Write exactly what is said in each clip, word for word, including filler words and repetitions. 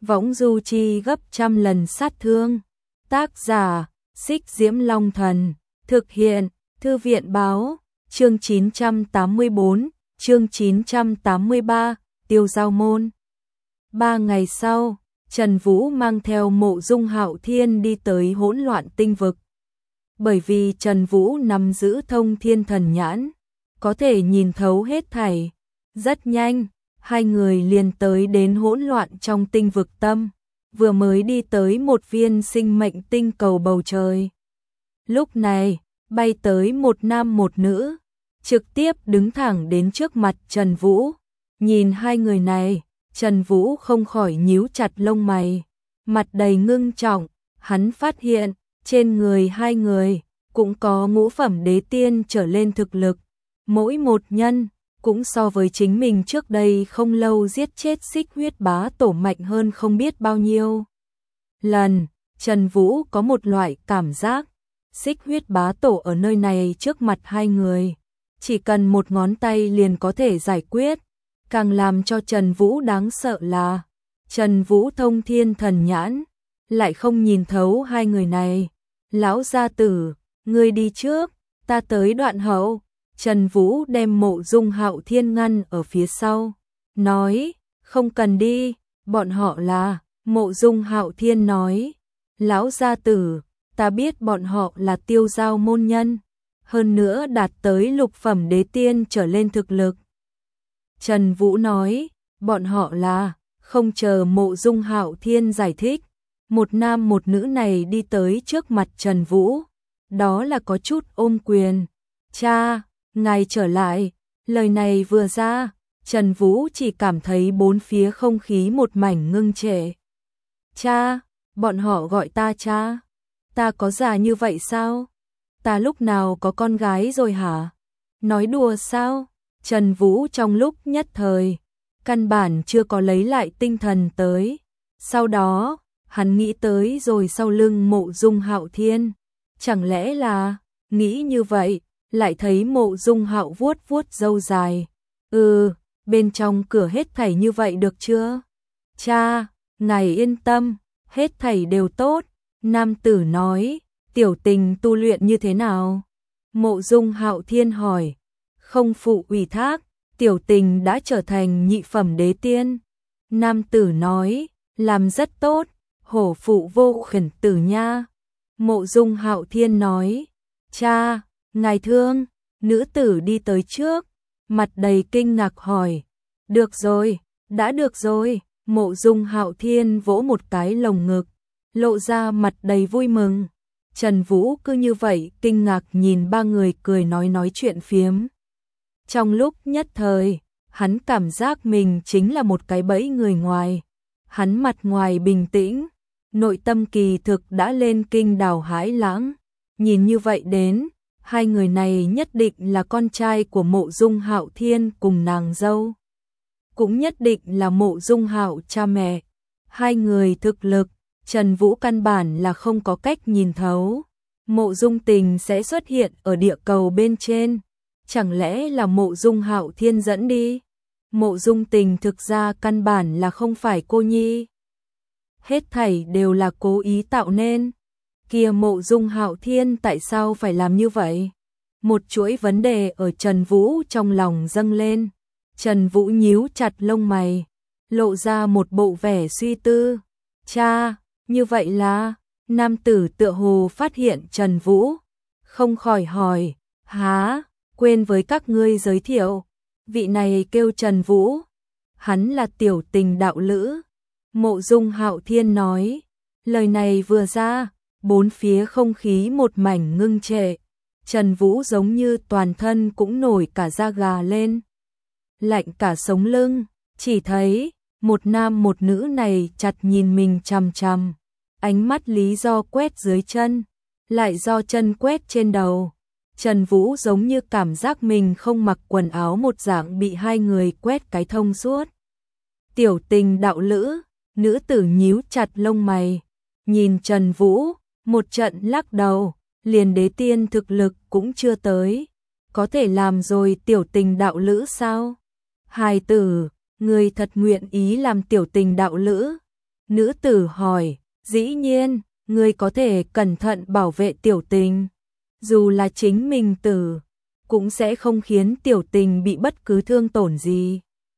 võng du chi gấp trăm lần sát thương. Tác giả, Xích Diễm Long Thần, thực hiện, Thư viện Báo, chương chín trăm tám mươi bốn, chương chín trăm tám mươi ba, Tiêu Giao Môn. Ba ngày sau, Trần Vũ mang theo Mộ Dung Hạo Thiên đi tới hỗn loạn tinh vực. Bởi vì Trần Vũ nắm giữ thông thiên thần nhãn, có thể nhìn thấu hết thảy. Rất nhanh, hai người liền tới đến hỗn loạn trong tinh vực tâm, vừa mới đi tới một viên sinh mệnh tinh cầu bầu trời. Lúc này, bay tới một nam một nữ, trực tiếp đứng thẳng đến trước mặt Trần Vũ. Nhìn hai người này, Trần Vũ không khỏi nhíu chặt lông mày, mặt đầy ngưng trọng. Hắn phát hiện, trên người hai người cũng có ngũ phẩm đế tiên trở lên thực lực, mỗi một nhân cũng so với chính mình trước đây không lâu giết chết Xích Huyết Bá Tổ mạnh hơn không biết bao nhiêu lần. Trần Vũ có một loại cảm giác, Xích Huyết Bá Tổ ở nơi này trước mặt hai người, chỉ cần một ngón tay liền có thể giải quyết. Càng làm cho Trần Vũ đáng sợ là, Trần Vũ thông thiên thần nhãn, lại không nhìn thấu hai người này. Lão gia tử, ngươi đi trước, ta tới đoạn hậu. Trần Vũ đem Mộ Dung Hạo Thiên ngăn ở phía sau, nói, không cần đi, bọn họ là. Mộ Dung Hạo Thiên nói, lão gia tử, ta biết bọn họ là Tiêu Giao môn nhân, hơn nữa đạt tới lục phẩm đế tiên trở lên thực lực. Trần Vũ nói, bọn họ là. Không chờ Mộ Dung Hạo Thiên giải thích, một nam một nữ này đi tới trước mặt Trần Vũ, đó là có chút ôm quyền. Cha, ngài trở lại. Lời này vừa ra, Trần Vũ chỉ cảm thấy bốn phía không khí một mảnh ngưng trệ. Cha, bọn họ gọi ta cha. Ta có già như vậy sao? Ta lúc nào có con gái rồi hả? Nói đùa sao? Trần Vũ trong lúc nhất thời, căn bản chưa có lấy lại tinh thần tới. Sau đó, hắn nghĩ tới rồi sau lưng Mộ Dung Hạo Thiên. Chẳng lẽ là, nghĩ như vậy, lại thấy Mộ Dung Hạo vuốt vuốt râu dài. Ừ, bên trong cửa hết thảy như vậy được chưa? Cha, ngài yên tâm, hết thảy đều tốt. Nam tử nói, tiểu tình tu luyện như thế nào? Mộ Dung Hạo Thiên hỏi. Không phụ ủy thác, tiểu tình đã trở thành nhị phẩm đế tiên. Nam tử nói, làm rất tốt, hổ phụ vô khẩn tử nha. Mộ Dung Hạo Thiên nói, cha, ngài thương. Nữ tử đi tới trước, mặt đầy kinh ngạc hỏi, được rồi, đã được rồi. Mộ Dung Hạo Thiên vỗ một cái lồng ngực, lộ ra mặt đầy vui mừng. Trần Vũ cứ như vậy kinh ngạc nhìn ba người cười nói nói chuyện phiếm. Trong lúc nhất thời, hắn cảm giác mình chính là một cái bẫy người ngoài. Hắn mặt ngoài bình tĩnh, nội tâm kỳ thực đã lên kinh đảo hải lãng. Nhìn như vậy đến, hai người này nhất định là con trai của Mộ Dung Hạo Thiên cùng nàng dâu. Cũng nhất định là Mộ Dung Hạo cha mẹ. Hai người thực lực, Trần Vũ căn bản là không có cách nhìn thấu. Mộ Dung Tình sẽ xuất hiện ở địa cầu bên trên. Chẳng lẽ là Mộ Dung Hạo Thiên dẫn đi? Mộ Dung Tình thực ra căn bản là không phải cô nhi. Hết thảy đều là cố ý tạo nên. Kia Mộ Dung Hạo Thiên tại sao phải làm như vậy? Một chuỗi vấn đề ở Trần Vũ trong lòng dâng lên. Trần Vũ nhíu chặt lông mày, lộ ra một bộ vẻ suy tư. Cha, như vậy là. Nam tử tựa hồ phát hiện Trần Vũ, không khỏi hỏi, há, quên với các ngươi giới thiệu, vị này kêu Trần Vũ, hắn là tiểu tình đạo lữ. Mộ Dung Hạo Thiên nói, lời này vừa ra, bốn phía không khí một mảnh ngưng trệ. Trần Vũ giống như toàn thân cũng nổi cả da gà lên, lạnh cả sống lưng. Chỉ thấy một nam một nữ này chặt nhìn mình chằm chằm, ánh mắt lý do quét dưới chân, lại do chân quét trên đầu. Trần Vũ giống như cảm giác mình không mặc quần áo một dạng bị hai người quét cái thông suốt. Tiểu tình đạo lữ, nữ tử nhíu chặt lông mày, nhìn Trần Vũ, một trận lắc đầu, liền đế tiên thực lực cũng chưa tới, có thể làm rồi tiểu tình đạo lữ sao? Hài tử, người thật nguyện ý làm tiểu tình đạo lữ? Nữ tử hỏi, dĩ nhiên, ngươi có thể cẩn thận bảo vệ tiểu tình. Dù là chính mình tử, cũng sẽ không khiến tiểu tình bị bất cứ thương tổn gì.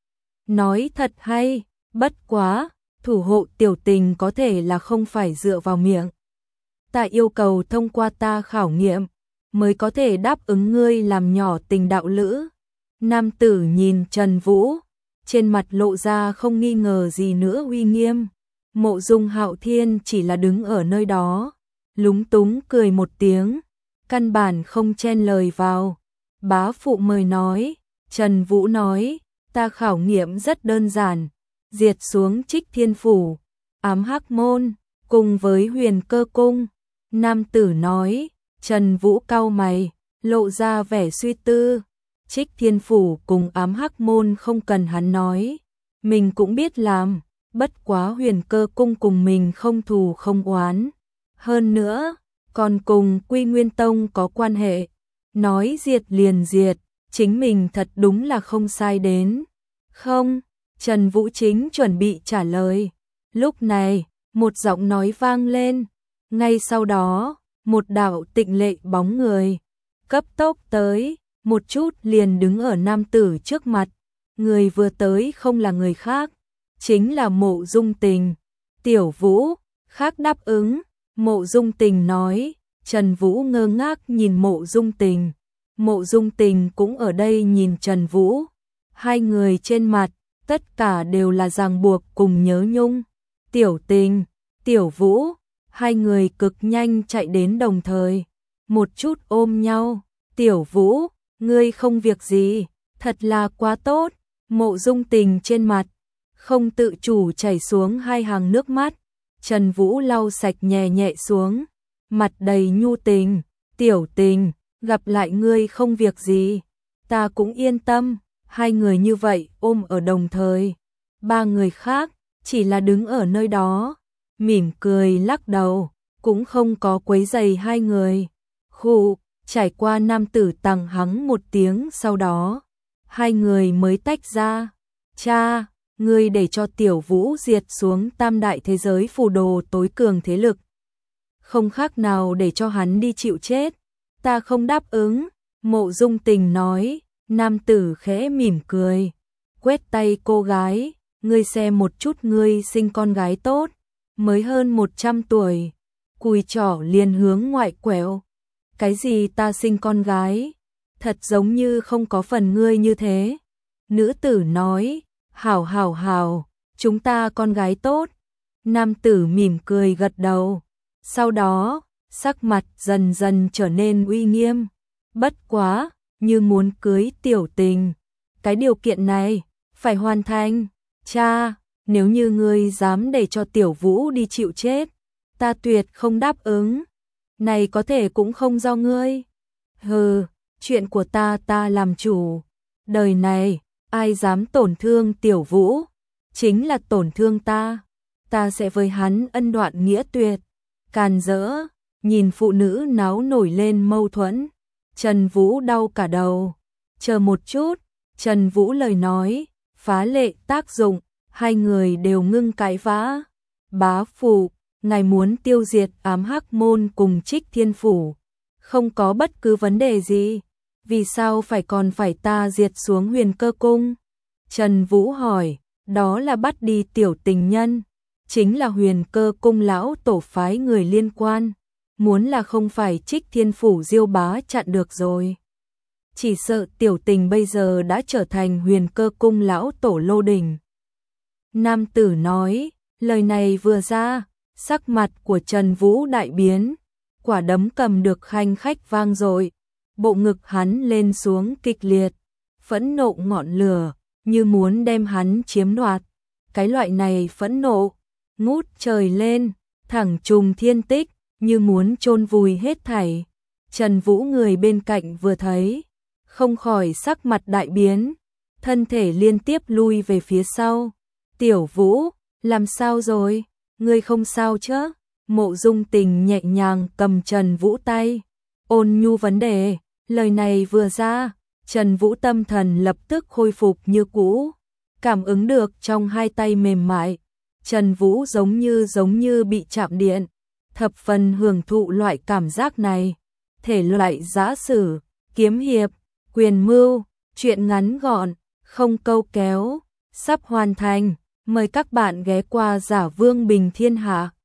Nói thật hay, bất quá, thủ hộ tiểu tình có thể là không phải dựa vào miệng. Ta yêu cầu thông qua ta khảo nghiệm, mới có thể đáp ứng ngươi làm nhỏ tình đạo lữ. Nam tử nhìn Trần Vũ, trên mặt lộ ra không nghi ngờ gì nữa uy nghiêm. Mộ Dung Hạo Thiên chỉ là đứng ở nơi đó, lúng túng cười một tiếng, căn bản không chen lời vào. Bá phụ mời nói, Trần Vũ nói, ta khảo nghiệm rất đơn giản, diệt xuống Trích Thiên Phủ, Ám Hắc Môn, cùng với Huyền Cơ Cung. Nam tử nói, Trần Vũ cau mày, lộ ra vẻ suy tư. Trích Thiên Phủ cùng Ám Hắc Môn không cần hắn nói, mình cũng biết làm, bất quá Huyền Cơ Cung cùng mình không thù không oán. Hơn nữa, còn cùng Quy Nguyên Tông có quan hệ, nói diệt liền diệt, chính mình thật đúng là không sai đến. Không, Trần Vũ chính chuẩn bị trả lời. Lúc này, một giọng nói vang lên, ngay sau đó, một đạo tịnh lệ bóng người, cấp tốc tới, một chút liền đứng ở nam tử trước mặt. Người vừa tới không là người khác, chính là Mộ Dung Tình. Tiểu Vũ, khác đáp ứng, Mộ Dung Tình nói. Trần Vũ ngơ ngác nhìn Mộ Dung Tình. Mộ Dung Tình cũng ở đây nhìn Trần Vũ. Hai người trên mặt, tất cả đều là ràng buộc cùng nhớ nhung. Tiểu Tình, Tiểu Vũ, hai người cực nhanh chạy đến đồng thời, một chút ôm nhau. Tiểu Vũ, ngươi không việc gì, thật là quá tốt. Mộ Dung Tình trên mặt, không tự chủ chảy xuống hai hàng nước mắt. Trần Vũ lau sạch nhẹ nhẹ xuống, mặt đầy nhu tình. Tiểu Tình, gặp lại ngươi không việc gì, ta cũng yên tâm. Hai người như vậy ôm ở đồng thời, ba người khác chỉ là đứng ở nơi đó, mỉm cười lắc đầu, cũng không có quấy rầy hai người. Khụ, trải qua nam tử tằng hắng một tiếng sau đó, hai người mới tách ra. Cha, ngươi để cho Tiểu Vũ diệt xuống tam đại thế giới phù đồ tối cường thế lực, không khác nào để cho hắn đi chịu chết. Ta không đáp ứng, Mộ Dung Tình nói. Nam tử khẽ mỉm cười, quét tay cô gái, ngươi xem một chút ngươi sinh con gái tốt, mới hơn một trăm tuổi, cùi trỏ liền hướng ngoại quẹo. Cái gì ta sinh con gái, thật giống như không có phần ngươi như thế. Nữ tử nói, hảo hảo hảo, chúng ta con gái tốt. Nam tử mỉm cười gật đầu, sau đó, sắc mặt dần dần trở nên uy nghiêm. Bất quá, như muốn cưới Tiểu Tình, cái điều kiện này phải hoàn thành. Cha, nếu như ngươi dám để cho Tiểu Vũ đi chịu chết, ta tuyệt không đáp ứng. Này có thể cũng không do ngươi. Hừ, chuyện của ta ta làm chủ. Đời này, ai dám tổn thương Tiểu Vũ, chính là tổn thương ta. Ta sẽ với hắn ân đoạn nghĩa tuyệt. Càn rỡ, nhìn phụ nữ náo nổi lên mâu thuẫn, Trần Vũ đau cả đầu. Chờ một chút, Trần Vũ lời nói, phá lệ tác dụng, hai người đều ngưng cãi vã. Bá phụ, ngài muốn tiêu diệt Ám Hắc Môn cùng Trích Thiên Phủ, không có bất cứ vấn đề gì, vì sao phải còn phải ta diệt xuống Huyền Cơ Cung? Trần Vũ hỏi, đó là bắt đi Tiểu Tình nhân, chính là Huyền Cơ Cung lão tổ phái người liên quan. Muốn là không phải Trích Thiên Phủ Diêu Bá chặn được rồi. Chỉ sợ Tiểu Tình bây giờ đã trở thành Huyền Cơ Cung lão tổ lô đỉnh. Nam tử nói, lời này vừa ra, sắc mặt của Trần Vũ đại biến, quả đấm cầm được khanh khách vang dội, bộ ngực hắn lên xuống kịch liệt, phẫn nộ ngọn lửa, như muốn đem hắn chiếm đoạt. Cái loại này phẫn nộ, ngút trời lên, thẳng trùng thiên tích, như muốn chôn vùi hết thảy. Trần Vũ người bên cạnh vừa thấy, không khỏi sắc mặt đại biến, thân thể liên tiếp lui về phía sau. Tiểu Vũ, làm sao rồi? Ngươi không sao chứ? Mộ Dung Tình nhẹ nhàng cầm Trần Vũ tay, ôn nhu vấn đề. Lời này vừa ra, Trần Vũ tâm thần lập tức khôi phục như cũ, cảm ứng được trong hai tay mềm mại, Trần Vũ giống như giống như bị chạm điện, thập phần hưởng thụ loại cảm giác này. Thể loại giã sử, kiếm hiệp, quyền mưu, truyện ngắn gọn, không câu kéo, sắp hoàn thành. Mời các bạn ghé qua Giả Vương Bình Thiên Hạ.